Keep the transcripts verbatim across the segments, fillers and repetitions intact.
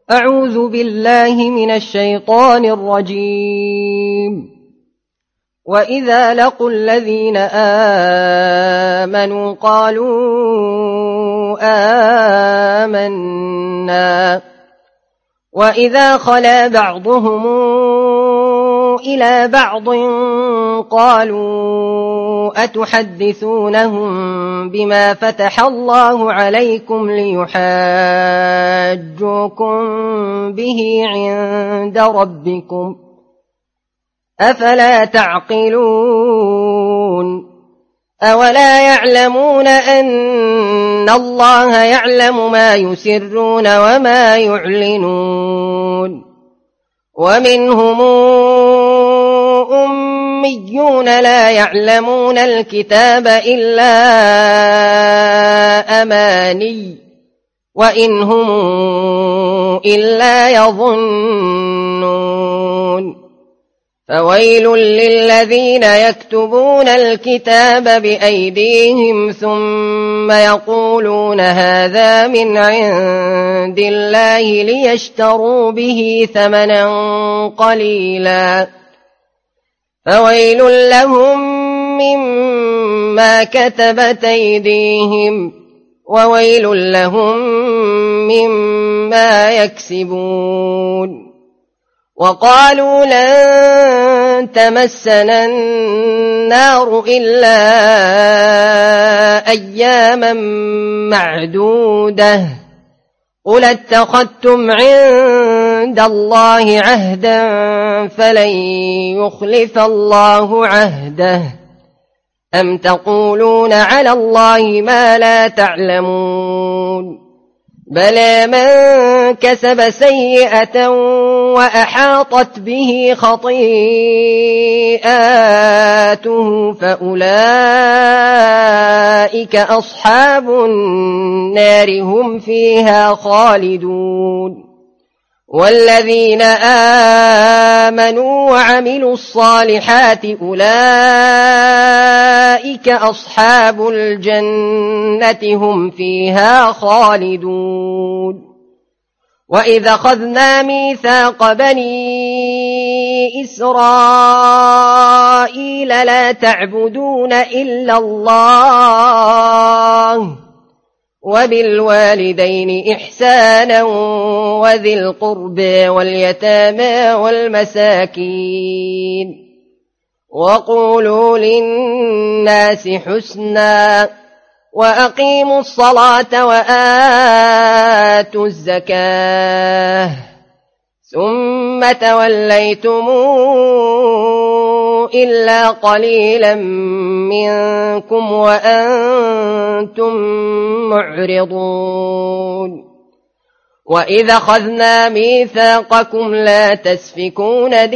أعوذ بالله من الشيطان الرجيم. وإذا لقوا الذين آمنوا قالوا آمنا وإذا خلا بعضهم إلى بعض قالوا أتحدثونهم بما فتح الله عليكم ليحاجوكم به عند ربكم أفلا تعقلون أولا يعلمون أن الله يعلم ما يسرون وما يعلنون ومنهم أميون لا يعلمون الكتاب إلا أماني وإن هم إلا يظنون فويل للذين يكتبون الكتاب بأيديهم ثم يقولون هذا من عند الله ليشتروا به ثمنا قليلا فويل لهم مما كتبت أيديهم وويل لهم مما يكسبون وقالوا لن تمسنا النار إلا أياما معدودة قل اتخذتم عند الله عهدا فلن يخلف الله عهده أم تقولون على الله ما لا تعلمون بلى من كسب سيئة وأحاطت به خطيئاته فأولئك أصحاب النار هم فيها خالدون والذين آمنوا وعملوا الصالحات أولئك أصحاب الجنة هم فيها خالدون وإذا أخذنا ميثاق بني إسرائيل لا تعبدون إلا الله وبالوالدين إحسانا وذي القرب واليتامى والمساكين وقولوا للناس حسنا وأقيموا الصلاة وآتوا الزكاة ثم توليتم إلا قليلا منكم وأنتم معرضون وإذا أخذنا ميثاقكم لا تسفكون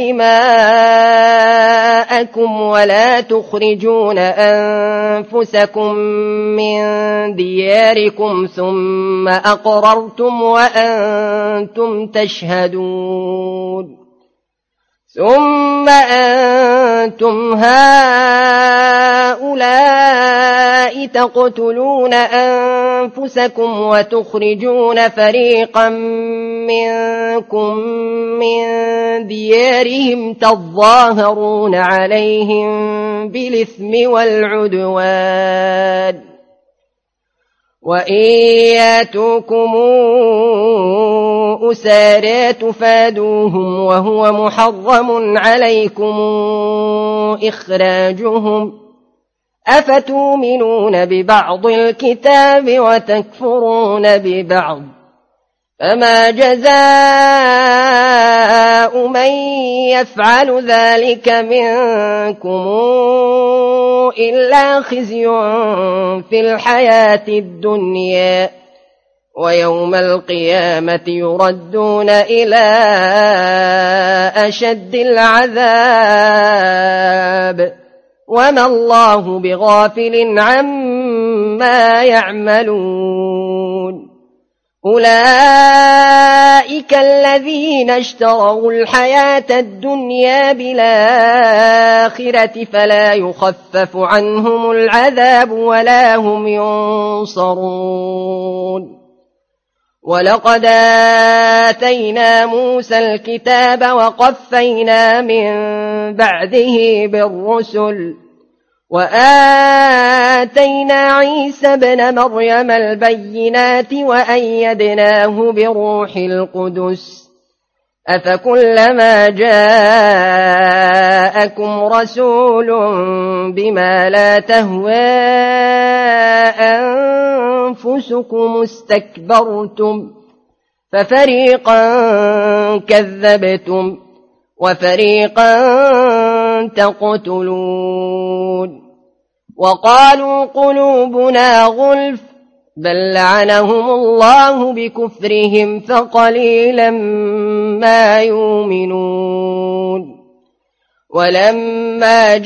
دماءكم ولا تخرجون أنفسكم من دياركم ثم أقررتم وأنتم تشهدون ثم أنتم هؤلاء تقتلون أنفسكم وتخرجون فريقا منكم من ديارهم تظاهرون عليهم بالإثم والعدوان وإن ياتوكم أسارى تفادوهم وهو محرم عليكم إخراجهم أفتؤمنون ببعض الكتاب وتكفرون ببعض فما جزاء من يفعل ذلك منكم إلا خزي في الحياة الدنيا ويوم القيامة يردون إلى أشد العذاب وما الله بغافل عما يعملون أولئك الذين اشتروا الحياة الدنيا بالآخرة فلا يخفف عنهم العذاب ولا هم ينصرون ولقد آتينا موسى الكتاب وقفينا من بعده بالرسل وآتينا عيسى ابن مريم البينات وأيدناه بروح القدس أفكلما جاءكم رسول بما لا تهوى أنفسكم استكبرتم ففريقا كذبتم وفريقا تقتلون وقالوا قلوبنا غلف بل لعنهم الله بكفرهم فقليلا ما يؤمنون ولما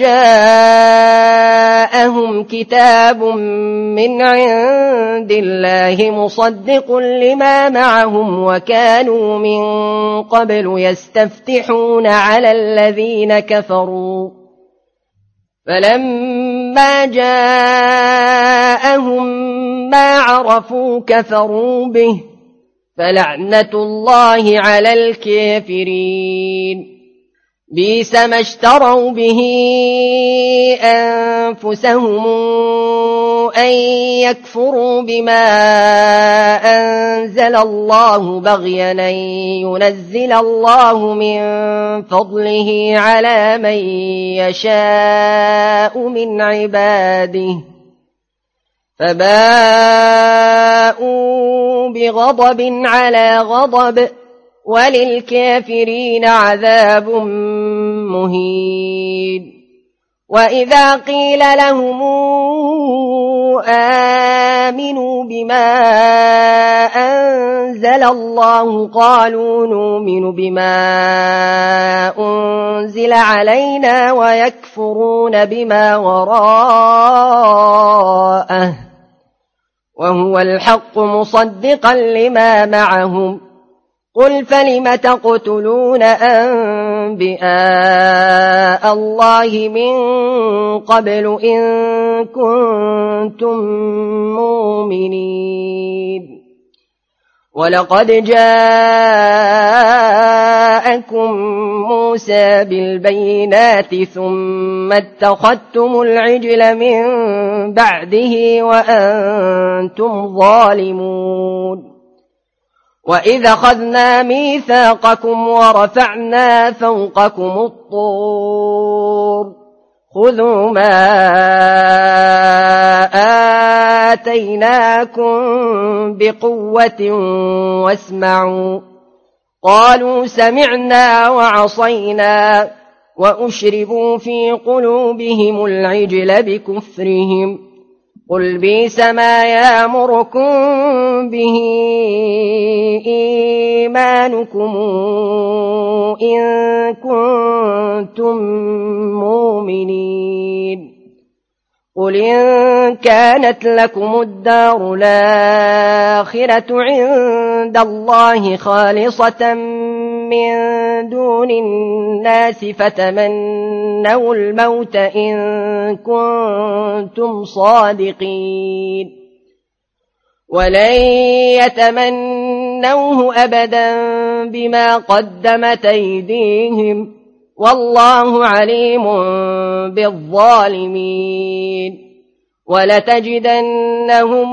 جاءهم كتاب من عند الله مصدق لما معهم وكانوا من قبل يستفتحون على الذين كفروا فلما جاءهم ما عرفوا كفروا به فلعنة الله على الكافرين بئس ما اشتروا به أنفسهم أن يكفروا بما أنزل الله بغيا أن ينزل الله من فضله على من يشاء من عباده فباءوا بغضب على غضب وللكافرين عذاب مهين وإذا قيل لهم آمنوا بما أنزل الله قالوا نؤمن بما أنزل علينا ويكفرون بما وراءه وهو الحق مصدقا لما معهم قل فلم تقتلون أنبياء الله من قبل إن كنتم مؤمنين ولقد جاءكم موسى بالبينات ثم اتخذتم العجل من بعده وأنتم ظالمون وإذ أخذنا ميثاقكم ورفعنا فوقكم الطور خذوا ما آتيناكم بقوة واسمعوا قالوا سمعنا وعصينا وأشربوا في قلوبهم العجل بكفرهم قل بئس ما يأمركم به إيمانكم إن كنتم مؤمنين قل إن كانت لكم الدار الآخرة عند الله خالصة من دون الناس فتمنوا الموت إن كنتم صادقين ولن يتمنوه أبدا بما قدمت أيديهم والله عليم بالظالمين ولتجدنهم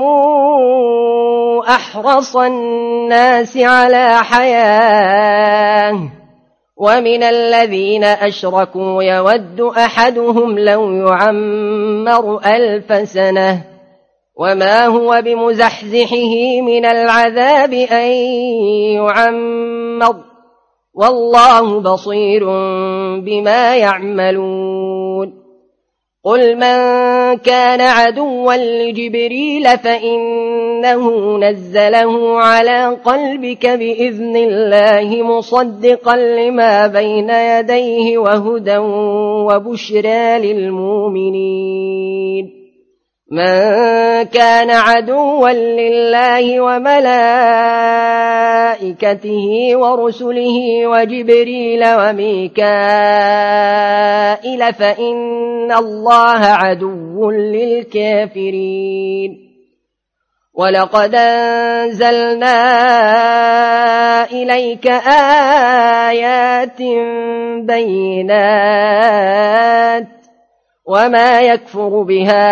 أحرص الناس على حياة ومن الذين أشركوا يود أحدهم لو يعمر ألف سنة وما هو بمزحزحه من العذاب أن يعمر والله بصير بما يعملون قل من كان عدوا لجبريل فإنه نزله على قلبك بإذن الله مصدقا لما بين يديه وهدى وبشرى للمؤمنين من كان عدوا لله وملائكته ورسله وجبريل وميكائيل فإن الله عدو للكافرين ولقد أنزلنا إليك آيات بينات وما يكفر بها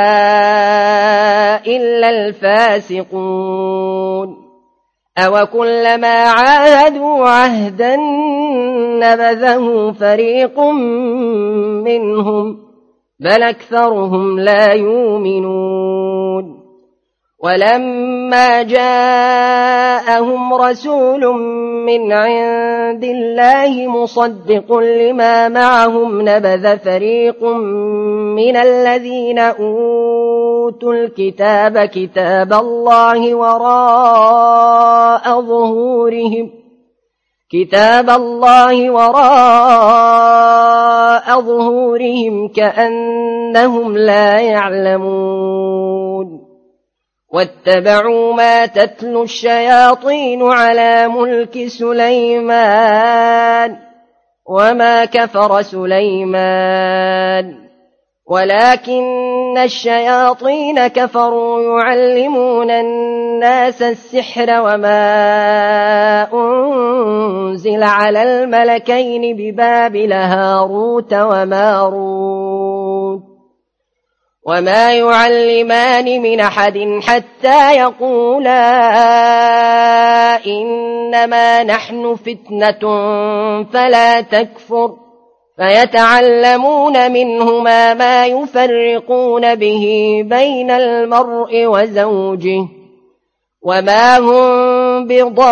إلا الفاسقون أو كلما عاهدوا عهدا نبذه فريق منهم بل أكثرهم لا يؤمنون ولما جاءهم رسول من عند الله مصدق لما معهم نبذ فريق من الذين أوتوا الكتاب كتاب الله وراء ظهورهم كتاب الله وراء ظهورهم كأنهم لا يعلمون واتبعوا ما تتلو الشياطين على ملك سليمان وما كفر سليمان ولكن الشياطين كفروا يعلمون الناس السحر وما أنزل على الملكين ببابل هاروت وماروت وما يعلمان من أحد حتى يقولا إنما نحن فتنة فلا تكفر فيتعلمون منهما ما يفرقون به بين المرء وزوجه وما هم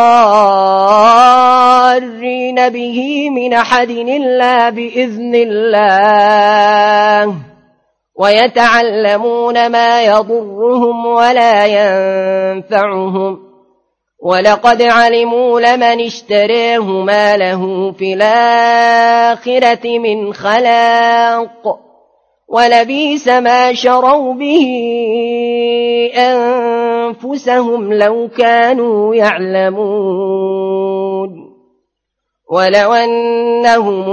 بضارين به من أحد إلا بإذن الله ويتعلمون ما يضرهم ولا ينفعهم ولقد علموا لمن اشتريه ما له في الآخرة من خلاق ولبئس ما شروا به أنفسهم لو كانوا يعلمون ولو أنهم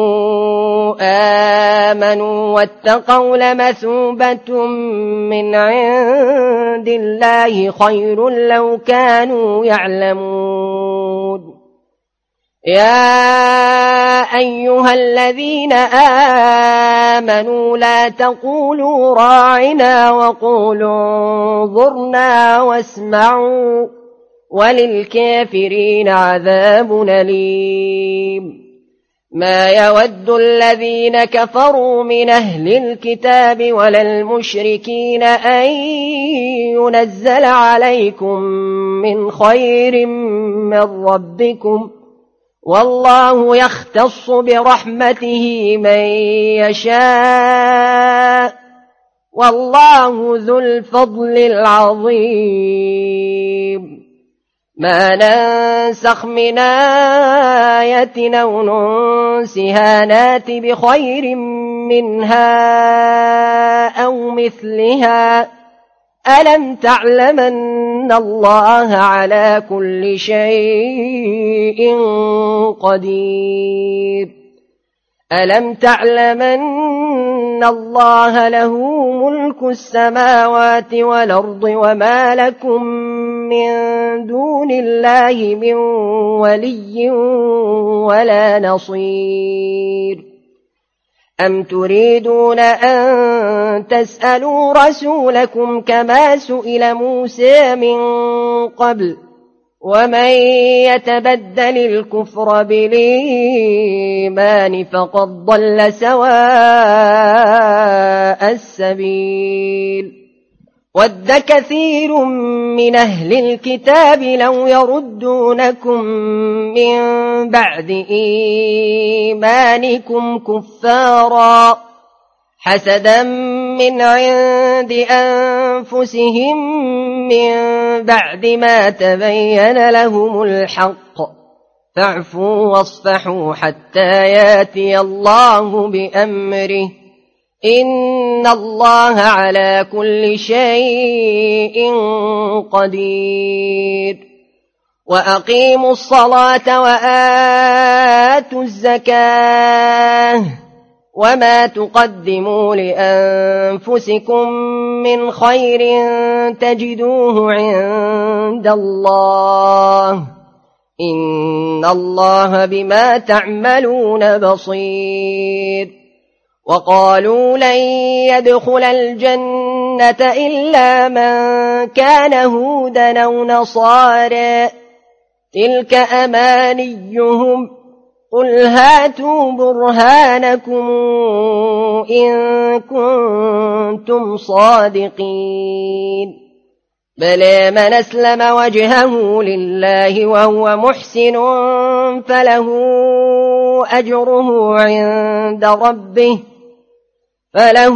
آمنوا واتقوا لمثوبة من عند الله خير لو كانوا يعلمون يا أيها الذين آمنوا لا تقولوا راعنا وقولوا انظرنا واسمعوا وللكافرين عذاب أليم ما يود الذين كفروا من أهل الكتاب ولا المشركين أن ينزل عليكم من خير من ربكم والله يختص برحمته من يشاء والله ذو الفضل العظيم ما ننسخ من آية أو ننسها نات بخير منها أو مثلها ألم تعلم أن الله على كل شيء قدير ألم تعلم أن الله له ملك السماوات والأرض وما لكم من دون الله من ولي ولا نصير أم تريدون أن تسألوا رسولكم كما سئل موسى من قبل ومن يتبدل الكفر بالإيمان فقد ضل سواء السبيل ود كثير من أهل الكتاب لو يردونكم من بعد إيمانكم كفارا حسدا من عند أنفسهم من بعد ما تبين لهم الحق فاعفوا واصفحوا حتى ياتي الله بأمره إن الله على كل شيء قدير وأقيموا الصلاة وآتوا الزكاة وما تقدموا لأنفسكم من خير تجدوه عند الله إن الله بما تعملون بصير وقالوا لن يدخل الجنة إلا من كان هودا أو نصارى تلك أمانيهم قل هاتوا برهانكم إن كنتم صادقين بلى من أسلم وجهه لله وهو محسن فله أجره عند ربه فله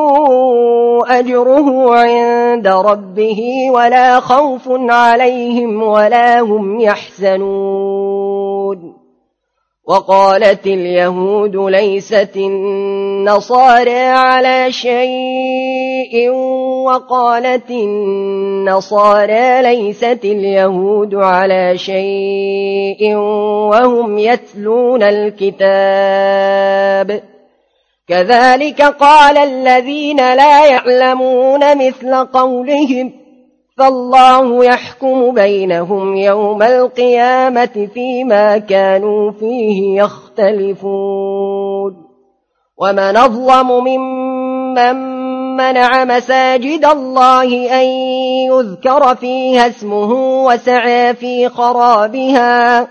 أجره عند ربه ولا خوف عليهم ولا هم يحزنون وقالت اليهود ليست النصارى على شيء وقالت النصارى ليست اليهود على شيء وهم يتلون الكتاب كذلك قال الذين لا يعلمون مثل قولهم فالله يحكم بينهم يوم القيامة فيما كانوا فيه يختلفون ومن أظلم ممن منع مساجد الله أن يذكر فيها اسمه وسعى في خرابها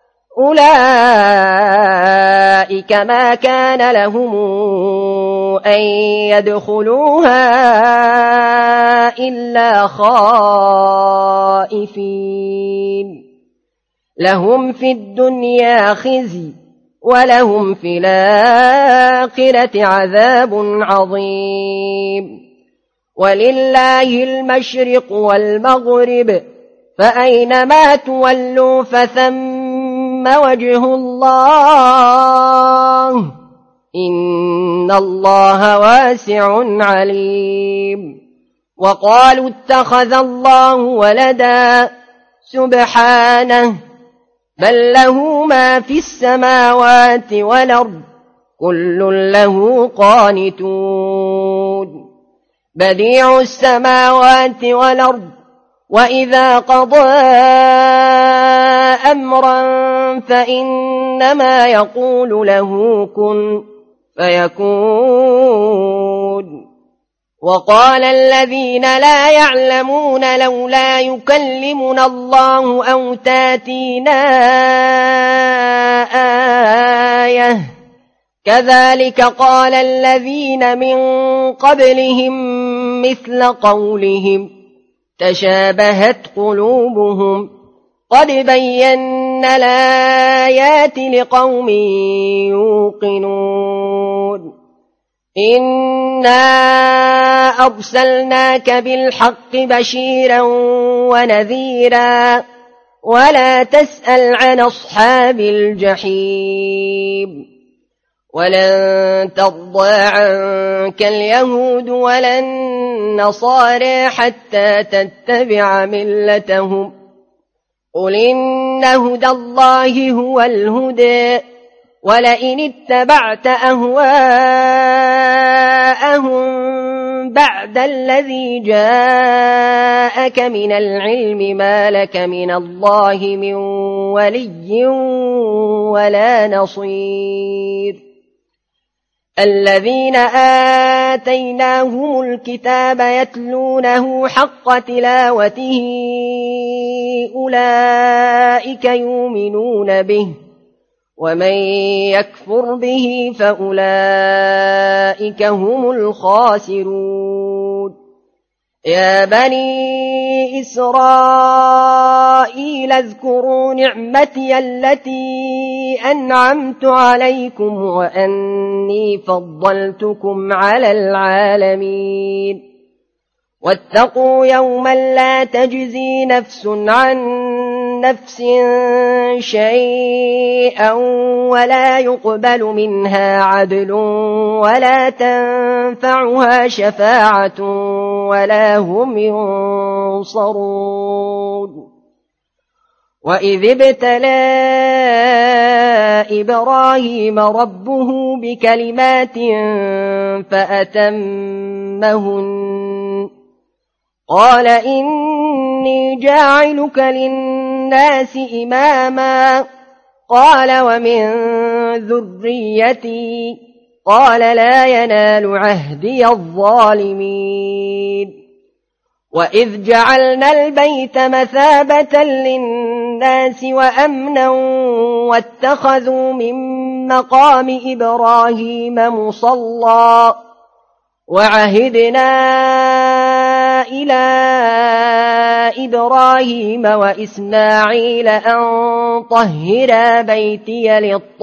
أولئك ما كان لهم أن يدخلوها إلا خائفين لهم في الدنيا خزي ولهم في الآخرة عذاب عظيم ولله المشرق والمغرب فأينما تولوا فثم وجه الله إن الله واسع عليم وقالوا اتخذ الله ولدا سبحانه بل له ما في السماوات والأرض كل له قانتون بديع السماوات والأرض وإذا قضى أمرا فإنما يقول له كن فيكون وقال الذين لا يعلمون لولا يكلمنا الله أو تاتينا آية كذلك قال الذين من قبلهم مثل قولهم تشابهت قلوبهم قد بينا الآيات لقوم يوقنون إنا أرسلناك بالحق بشيرا ونذيرا ولا تسأل عن أصحاب الجحيم ولن ترضى عنك اليهود ولا النصارى حتى تتبع ملتهم قل إن هدى الله هو الهدى ولئن اتبعت أهواءهم بعد الذي جاءك من العلم ما لك من الله من ولي ولا نصير الذين آتيناهم الكتاب يتلونه حق تلاوته أولئك يؤمنون به ومن يكفر به فأولئك هم الخاسرون يا بني إسرائيل اذكروا نعمتي التي أنعمت عليكم وأني فضلتكم على العالمين واتقوا يوما لا تجزي نفس عن نفس شيئا ولا يقبل منها عدل ولا تنفعها شفاعة ولا هم ينصرون وإذ ابتلى إبراهيم ربه بكلمات فأتمهن قال إني جاعلك للناس إماما قال ومن ذريتي قال لا ينال عهدي الظالمين وإذ جعلنا البيت مثابة للناس وأمنا واتخذوا من مقام إبراهيم مصلى وعهدنا إلى إبراهيم وإسماعيل أن طهرا بيتي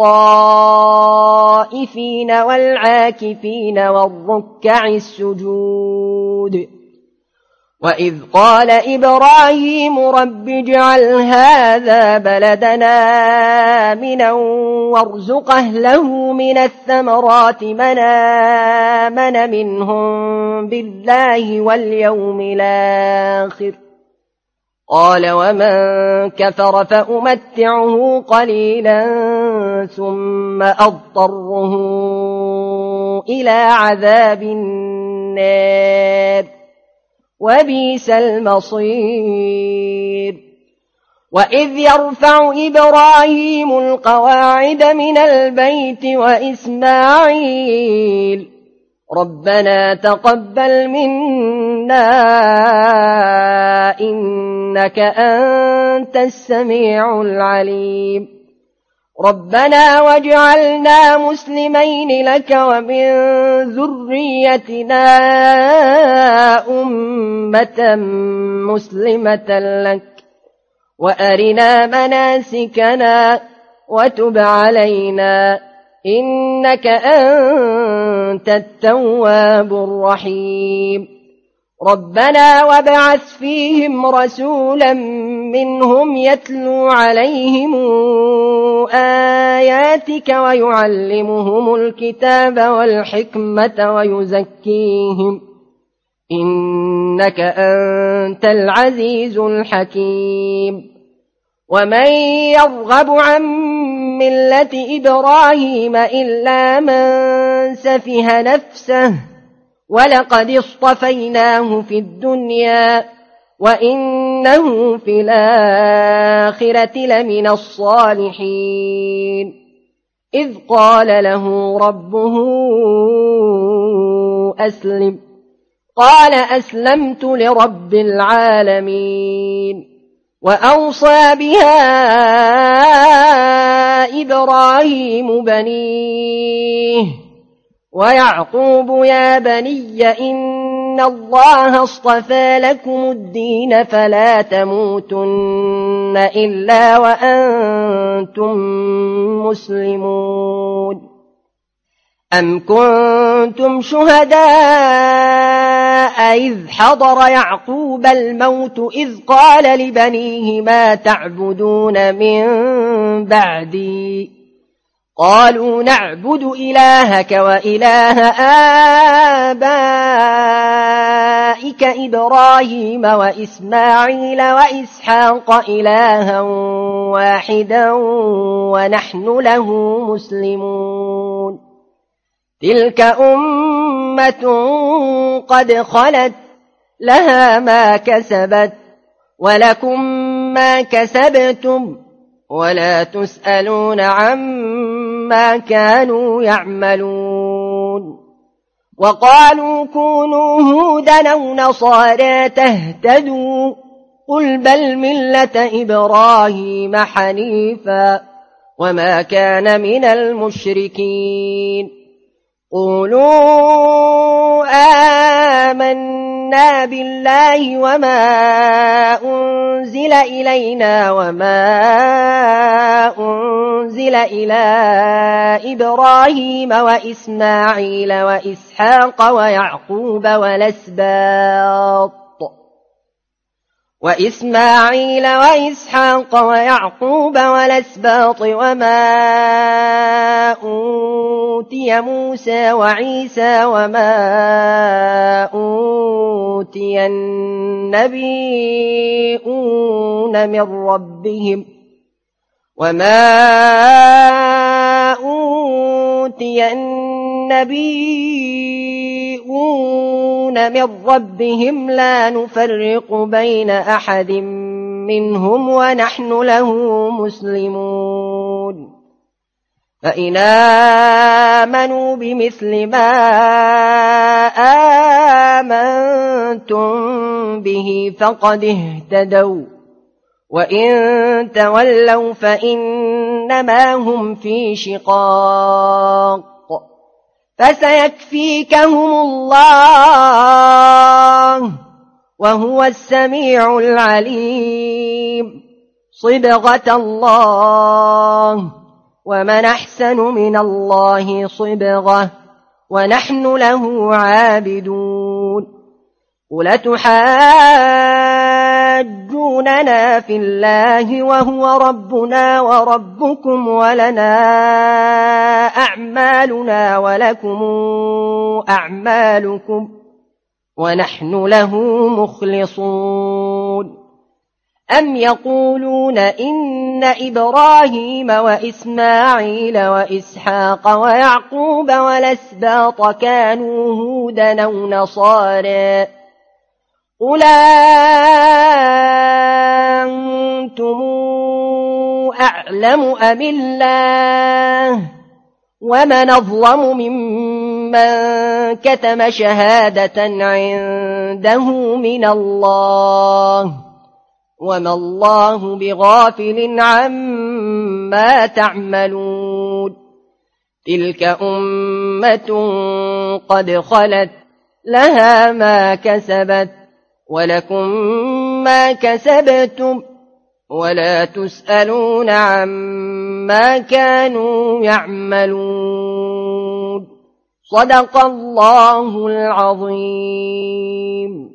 للطائفين والعاكفين والركع السجود وإذ قال إبراهيم رب اجعل هذا بلدنا آمنا وارزق أهله من الثمرات من آمن منهم بالله واليوم الآخر قال ومن كفر فأمتعه قليلا ثم أضطره إلى عذاب النار وبئس المصير وإذ يرفع إبراهيم القواعد من البيت وإسماعيل ربنا تقبل منا إنك أنت السميع العليم ربنا واجعلنا مسلمين لك ومن ذريتنا أمة مسلمة لك وأرنا مناسكنا وتب علينا إنك أنت التواب الرحيم ربنا وابعث فيهم رسولا منهم يتلو عليهم آياتك ويعلمهم الكتاب والحكمة ويزكيهم إنك أنت العزيز الحكيم ومن يرغب عن ملة إبراهيم إلا من سفه نفسه ولقد اصطفيناه في الدنيا وإنه في الآخرة لمن الصالحين إذ قال له ربه أسلم قال أسلمت لرب العالمين وأوصى بها إبراهيم بنيه ويعقوب يا بني إن الله اصطفى لكم الدين فلا تموتن إلا وأنتم مسلمون أم كنتم شهداء إذ حضر يعقوب الموت إذ قال لبنيه ما تعبدون من بعدي قالوا نعبد إلهك وإله آبائك إبراهيم وإسماعيل وإسحاق إلها واحدا ونحن له مسلمون تلك أمة قد خلت لها ما كسبت ولكم ما كسبتم ولا تسألون عما كانوا يعملون وقالوا كونوا هودا أو نصارى تهتدوا قل بل ملة إبراهيم حنيفا وما كان من المشركين قولوا آمنا بالله وما أنزل إلينا وما أنزل إلى إبراهيم وإسماعيل وإسحاق ويعقوب والأسباط وإسماعيل وإسحاق ويعقوب والأسباط وما أوتي موسى وعيسى وما أوتي النبيون من ربهم وما النبيون من ربهم لا نفرق بين أحد منهم ونحن له مسلمون فإن آمنوا بمثل ما آمنتم به فقد اهتدوا وإن تولوا فإنما هم في شقاق فسيكفيكهم الله وهو السميع العليم صبغة الله ومن أحسن من الله صبغة ونحن له عابدون قل تحاجوننا في الله وهو ربنا وربكم ولنا أعمالنا ولكم أعمالكم ونحن له مخلصون أم يقولون إن إبراهيم وإسماعيل وإسحاق ويعقوب والأسباط كانوا هودا أو نصارى قل أنتم أعلم أم الله ومن أظلم ممن كتم شهادة عنده من الله وما الله بغافل عما تعملون تلك أمة قد خلت لها ما كسبت ولكم ما كسبتم ولا تسألون عما كانوا يعملون صدق الله العظيم.